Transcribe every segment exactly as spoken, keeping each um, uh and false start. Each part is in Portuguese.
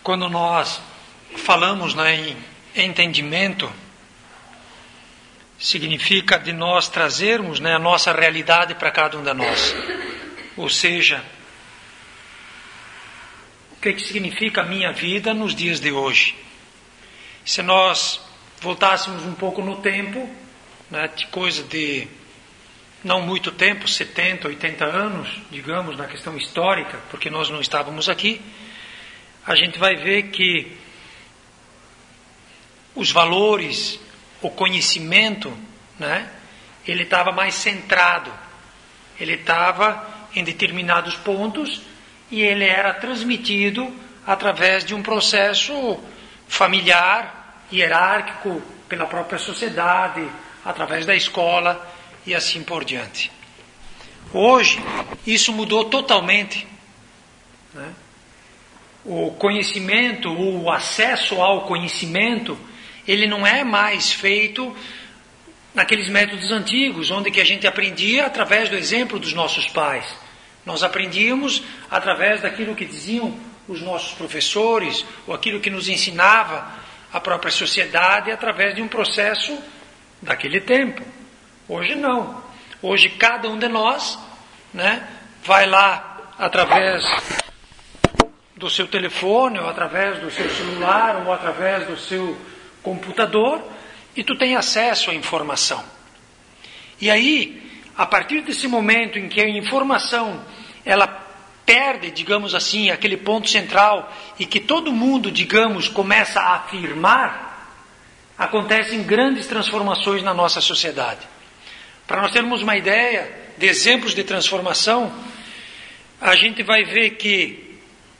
quando nós falamos, né, em entendimento, significa de nós trazermos, né, a nossa realidade para cada um de nós. Ou seja, o que, que significa a minha vida nos dias de hoje? Se nós voltássemos um pouco no tempo, né, de coisa de não muito tempo, setenta, oitenta anos, digamos, na questão histórica, porque nós não estávamos aqui, a gente vai ver que os valores, o conhecimento, né, ele estava mais centrado, ele estava em determinados pontos e ele era transmitido através de um processo familiar, hierárquico, pela própria sociedade, através da escola e assim por diante. Hoje, isso mudou totalmente, né? O conhecimento, o acesso ao conhecimento, ele não é mais feito naqueles métodos antigos, onde que a gente aprendia através do exemplo dos nossos pais. Nós aprendíamos através daquilo que diziam os nossos professores, ou aquilo que nos ensinava a própria sociedade, através de um processo daquele tempo. Hoje não. Hoje cada um de nós, né, vai lá através do seu telefone, ou através do seu celular, ou através do seu computador, e tu tem acesso à informação. E aí, a partir desse momento em que a informação, ela perde, digamos assim, aquele ponto central, e que todo mundo, digamos, começa a afirmar, acontecem grandes transformações na nossa sociedade. Para nós termos uma ideia de exemplos de transformação, a gente vai ver que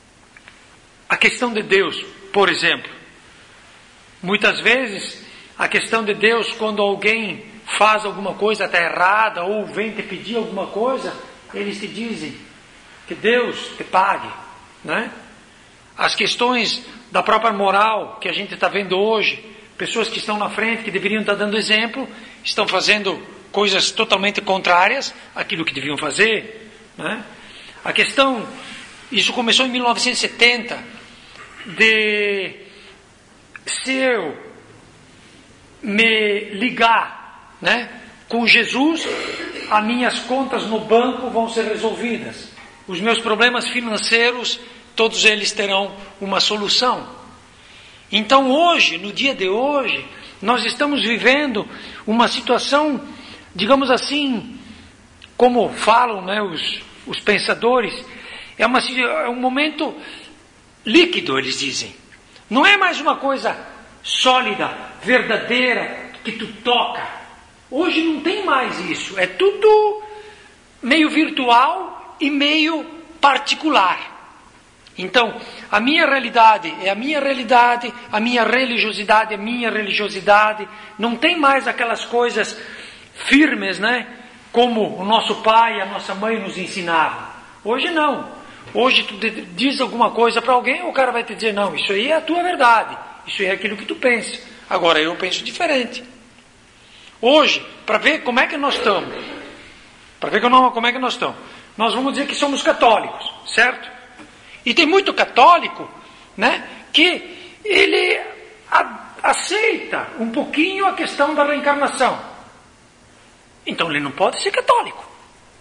a questão de Deus, por exemplo, muitas vezes a questão de Deus, quando alguém faz alguma coisa até errada, ou vem te pedir alguma coisa, eles te dizem que Deus te pague, né? As questões da própria moral que a gente está vendo hoje, pessoas que estão na frente, que deveriam estar dando exemplo, estão fazendo coisas totalmente contrárias àquilo que deviam fazer, né? A questão, isso começou em mil novecentos e setenta, de se eu me ligar, né, com Jesus, as minhas contas no banco vão ser resolvidas. Os meus problemas financeiros, todos eles terão uma solução. Então hoje, no dia de hoje, nós estamos vivendo uma situação, digamos assim, como falam, né, os, os pensadores, é, uma, é um momento líquido, eles dizem. Não é mais uma coisa sólida, verdadeira, que tu toca. Hoje não tem mais isso. É tudo meio virtual e meio particular. Então, a minha realidade é a minha realidade, a minha religiosidade é a minha religiosidade. Não tem mais aquelas coisas firmes, né? Como o nosso pai e a nossa mãe nos ensinavam. Hoje não. Hoje tu diz alguma coisa para alguém, o cara vai te dizer, não, isso aí é a tua verdade, isso aí é aquilo que tu pensa. Agora eu penso diferente. Hoje, para ver como é que nós estamos, para ver como é que nós estamos, nós vamos dizer que somos católicos, certo? E tem muito católico, né, que ele a, aceita um pouquinho a questão da reencarnação. Então ele não pode ser católico.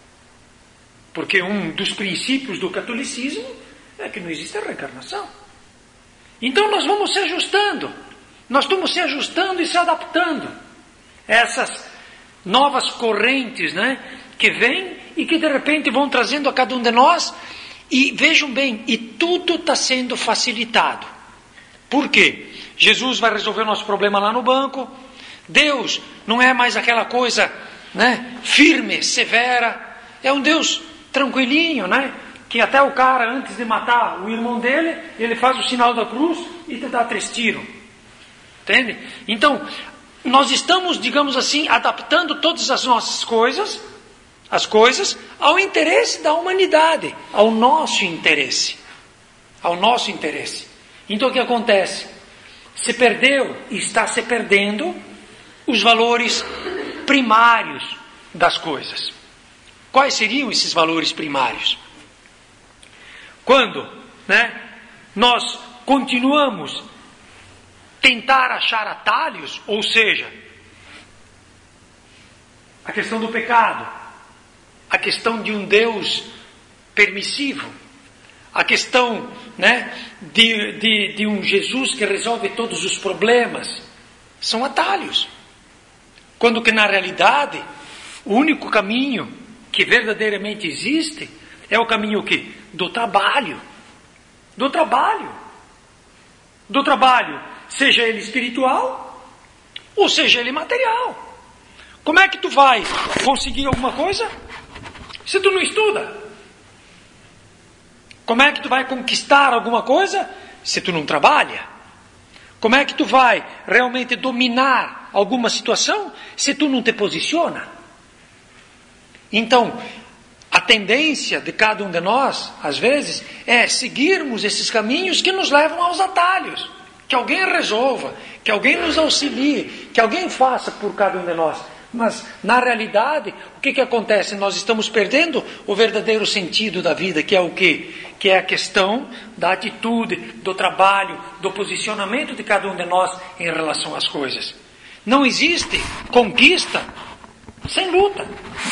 Porque um dos princípios do catolicismo é que não existe a reencarnação. Então nós vamos se ajustando. Nós estamos se ajustando e se adaptando a essas novas correntes, né, que vêm e que de repente vão trazendo a cada um de nós. E vejam bem, e tudo está sendo facilitado. Por quê? Jesus vai resolver o nosso problema lá no banco. Deus não é mais aquela coisa, né, firme, severa. É um Deus tranquilinho, né? Que até o cara, antes de matar o irmão dele, ele faz o sinal da cruz e te dá três tiros. Entende? Então, nós estamos, digamos assim, adaptando todas as nossas coisas, as coisas, ao interesse da humanidade, ao nosso interesse. Ao nosso interesse. Então o que acontece? Se perdeu e está se perdendo os valores primários das coisas. Quais seriam esses valores primários? Quando, né, nós continuamos tentar achar atalhos, ou seja, a questão do pecado, a questão de um Deus permissivo, a questão, né, de, de, de um Jesus que resolve todos os problemas, são atalhos. Quando que na realidade, o único caminho que verdadeiramente existe é o caminho que? Do trabalho. Do trabalho. Do trabalho, seja ele espiritual ou seja ele material. Como é que tu vai conseguir alguma coisa se tu não estuda? Como é que tu vai conquistar alguma coisa se tu não trabalha? Como é que tu vai realmente dominar alguma situação se tu não te posiciona? Então, a tendência de cada um de nós, às vezes, é seguirmos esses caminhos que nos levam aos atalhos. Que alguém resolva, que alguém nos auxilie, que alguém faça por cada um de nós. Mas, na realidade, o que, que acontece? Nós estamos perdendo o verdadeiro sentido da vida, que é o quê? Que é a questão da atitude, do trabalho, do posicionamento de cada um de nós em relação às coisas. Não existe conquista sem luta.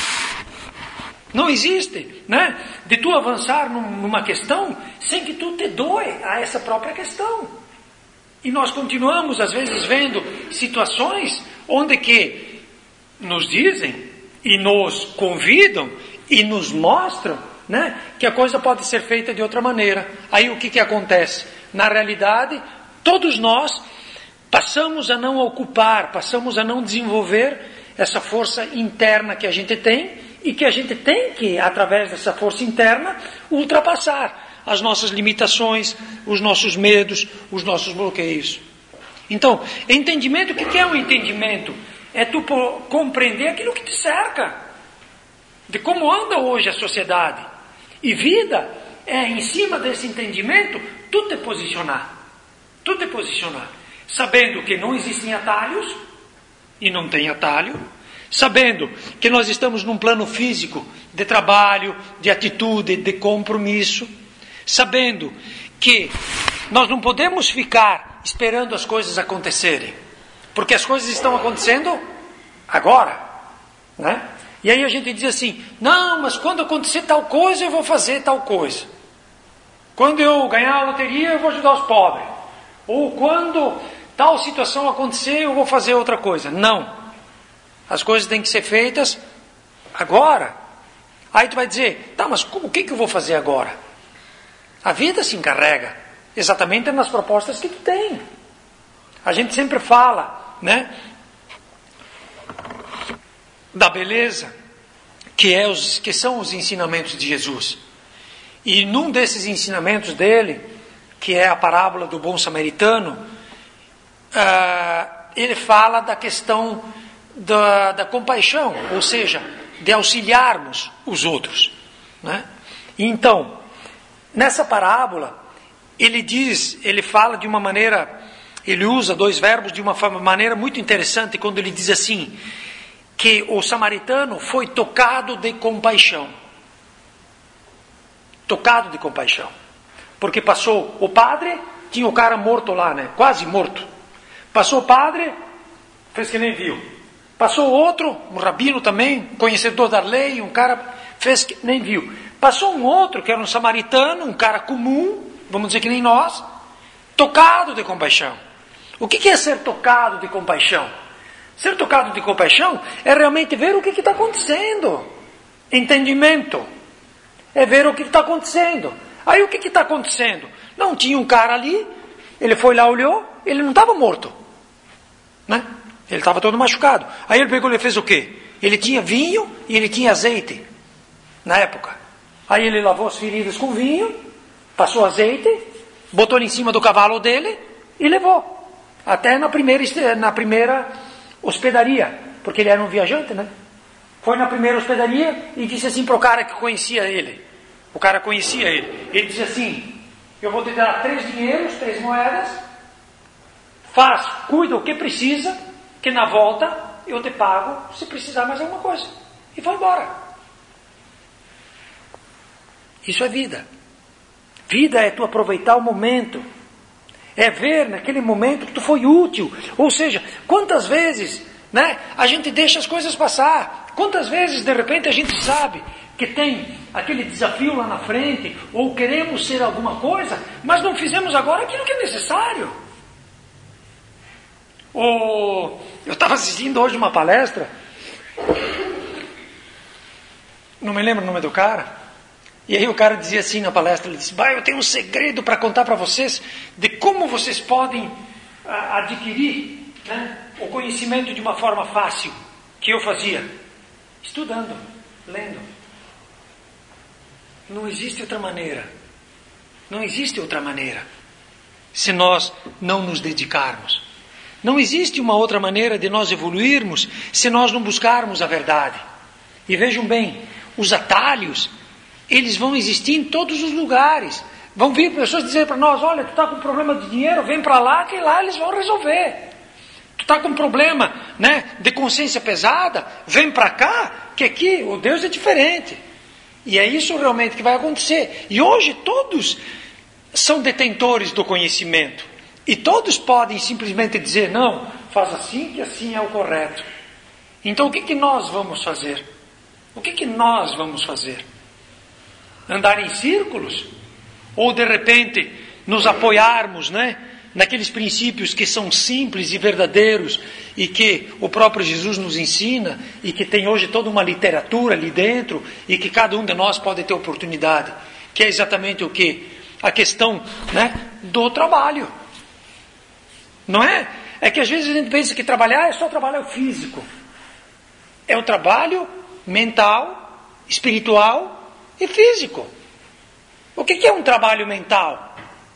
Não existe, né, de tu avançar numa questão sem que tu te doe a essa própria questão. E nós continuamos, às vezes, vendo situações onde que nos dizem e nos convidam e nos mostram, né, que a coisa pode ser feita de outra maneira. Aí o que, que acontece? Na realidade, todos nós passamos a não ocupar, passamos a não desenvolver essa força interna que a gente tem e que a gente tem que, através dessa força interna, ultrapassar as nossas limitações, os nossos medos, os nossos bloqueios. Então, entendimento, o que é um entendimento? É tu compreender aquilo que te cerca, de como anda hoje a sociedade. E vida é, em cima desse entendimento, tu te posicionar. Tu te posicionar. Sabendo que não existem atalhos, e não tem atalho. Sabendo que nós estamos num plano físico de trabalho, de atitude, de compromisso. Sabendo que nós não podemos ficar esperando as coisas acontecerem. Porque as coisas estão acontecendo agora, né? E aí a gente diz assim, não, mas quando acontecer tal coisa, eu vou fazer tal coisa. Quando eu ganhar a loteria, eu vou ajudar os pobres. Ou quando tal situação acontecer, eu vou fazer outra coisa. Não. As coisas têm que ser feitas agora. Aí tu vai dizer, tá, mas o que, que eu vou fazer agora? A vida se encarrega exatamente nas propostas que tu tem. A gente sempre fala, né, da beleza, que, é os, que são os ensinamentos de Jesus. E num desses ensinamentos dele, que é a parábola do bom samaritano, uh, ele fala da questão da, da compaixão, ou seja, de auxiliarmos os outros, né? Então, nessa parábola, ele diz, ele fala de uma maneira, ele usa dois verbos de uma maneira muito interessante, quando ele diz assim, que o samaritano foi tocado de compaixão. Tocado de compaixão. Porque passou o padre, tinha o cara morto lá, né? Quase morto. Passou o padre, fez que nem viu. Passou outro, um rabino também, conhecedor da lei, um cara, fez que nem viu. Passou um outro, que era um samaritano, um cara comum, vamos dizer que nem nós, tocado de compaixão. O que é ser tocado de compaixão? Ser tocado de compaixão é realmente ver o que está acontecendo. Entendimento. É ver o que está acontecendo. Aí o que está acontecendo? Não, tinha um cara ali, ele foi lá, olhou, ele não estava morto, né? Ele estava todo machucado. Aí ele pegou e fez o quê? Ele tinha vinho e ele tinha azeite, na época. Aí ele lavou as feridas com vinho, passou azeite, botou em cima do cavalo dele e levou. Até na primeira, na primeira hospedaria, porque ele era um viajante, né? Foi na primeira hospedaria e disse assim para o cara que conhecia ele. O cara conhecia ele. Ele disse assim, eu vou te dar três dinheiros, três moedas, faz, cuida o que precisa, que na volta eu te pago se precisar mais alguma coisa. E foi embora. Isso é vida. Vida é tu aproveitar o momento. É ver naquele momento que tu foi útil. Ou seja, quantas vezes, né, a gente deixa as coisas passar. Quantas vezes, de repente, a gente sabe que tem aquele desafio lá na frente, ou queremos ser alguma coisa, mas não fizemos agora aquilo que é necessário. Ou, eu estava assistindo hoje uma palestra, não me lembro o nome do cara, e aí o cara dizia assim na palestra, ele disse, bah, eu tenho um segredo para contar para vocês, de como vocês podem a, adquirir, né, o conhecimento de uma forma fácil, que eu fazia, estudando, lendo. Não existe outra maneira, não existe outra maneira, se nós não nos dedicarmos. Não existe uma outra maneira de nós evoluirmos, se nós não buscarmos a verdade. E vejam bem, os atalhos, eles vão existir em todos os lugares. Vão vir pessoas dizer para nós, olha, tu está com problema de dinheiro, vem para lá, que lá eles vão resolver. Tu está com problema, né, de consciência pesada, vem para cá, que aqui o Deus é diferente. E é isso realmente que vai acontecer. E hoje todos são detentores do conhecimento. E todos podem simplesmente dizer, não, faz assim que assim é o correto. Então o que, que nós vamos fazer? O que, que nós vamos fazer? Andar em círculos? Ou de repente nos apoiarmos, né, naqueles princípios que são simples e verdadeiros e que o próprio Jesus nos ensina e que tem hoje toda uma literatura ali dentro e que cada um de nós pode ter oportunidade, que é exatamente o quê? A questão, né, do trabalho. Não é? É que às vezes a gente pensa que trabalhar é só trabalho físico. É o trabalho mental, espiritual e físico. O que é um trabalho mental?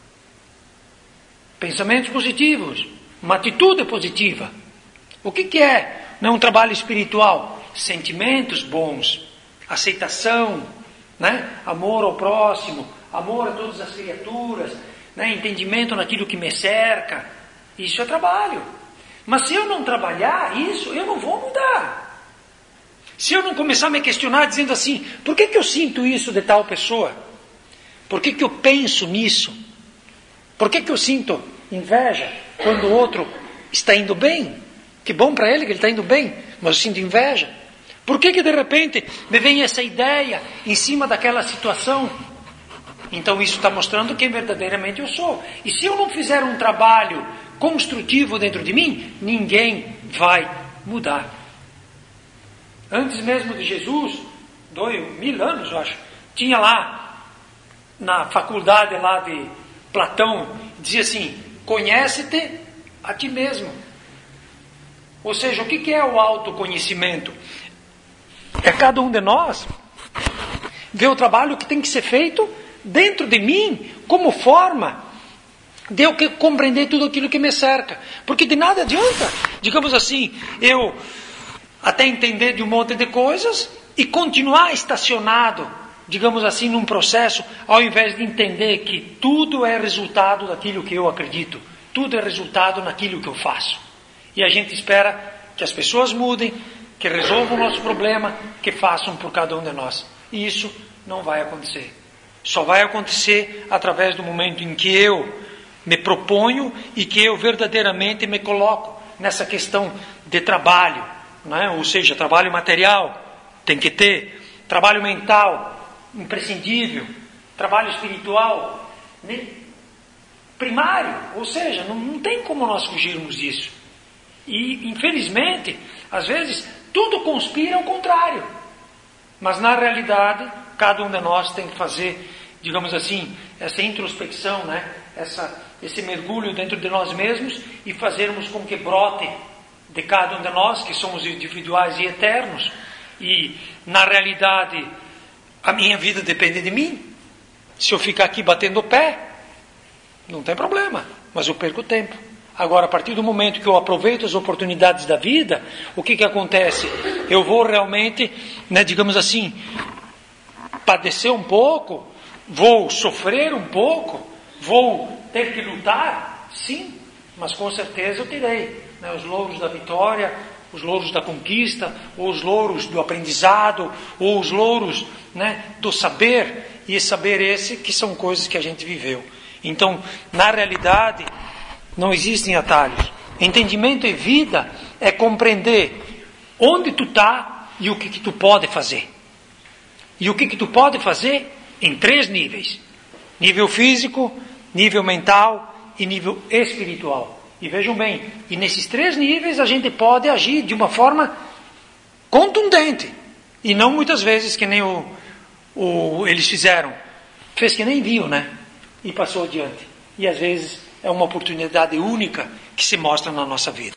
Pensamentos positivos, uma atitude positiva. O que é, não, um trabalho espiritual? Sentimentos bons, aceitação, né? Amor ao próximo, amor a todas as criaturas, né? Entendimento naquilo que me cerca. Isso é trabalho. Mas se eu não trabalhar isso, eu não vou mudar. Se eu não começar a me questionar dizendo assim, por que, que eu sinto isso de tal pessoa? Por que, que eu penso nisso? Por que, que eu sinto inveja quando o outro está indo bem? Que bom para ele que ele está indo bem, mas eu sinto inveja. Por que, que de repente me vem essa ideia em cima daquela situação? Então isso está mostrando quem verdadeiramente eu sou. E se eu não fizer um trabalho construtivo dentro de mim, ninguém vai mudar. Antes mesmo de Jesus, dois mil anos eu acho, tinha lá na faculdade lá de Platão, dizia assim, conhece-te a ti mesmo. Ou seja, o que é o autoconhecimento? É cada um de nós ver o trabalho que tem que ser feito dentro de mim, como forma de eu compreender tudo aquilo que me cerca. Porque de nada adianta, digamos assim, eu até entender de um monte de coisas e continuar estacionado, digamos assim, num processo, ao invés de entender que tudo é resultado daquilo que eu acredito, tudo é resultado naquilo que eu faço. E a gente espera que as pessoas mudem, que resolvam o nosso problema, que façam por cada um de nós. E isso não vai acontecer. Só vai acontecer através do momento em que eu me proponho e que eu verdadeiramente me coloco nessa questão de trabalho, não é? Ou seja, trabalho material, tem que ter, trabalho mental, imprescindível, trabalho espiritual, né? Primário, ou seja, não, não tem como nós fugirmos disso. E, infelizmente, às vezes, tudo conspira ao contrário. Mas, na realidade, cada um de nós tem que fazer, digamos assim, essa introspecção, né? essa, esse mergulho dentro de nós mesmos e fazermos com que brote de cada um de nós, que somos individuais e eternos. E, na realidade, a minha vida depende de mim. Se eu ficar aqui batendo o pé, não tem problema, mas eu perco tempo. Agora, a partir do momento que eu aproveito as oportunidades da vida, o que que acontece? Eu vou realmente, né, digamos assim, padecer um pouco, vou sofrer um pouco, vou ter que lutar, sim, mas com certeza eu terei, né, os louros da vitória, os louros da conquista, ou os louros do aprendizado, ou os louros, né, do saber, e saber esse que são coisas que a gente viveu. Então, na realidade, Não existem atalhos. Entendimento e vida é compreender onde tu está e o que, que tu pode fazer. E o que, que tu pode fazer em três níveis. Nível físico, nível mental e nível espiritual. E vejam bem, e nesses três níveis a gente pode agir de uma forma contundente. E não muitas vezes que nem o, o, eles fizeram. Fez que nem viu, né? E passou adiante. E às vezes é uma oportunidade única que se mostra na nossa vida.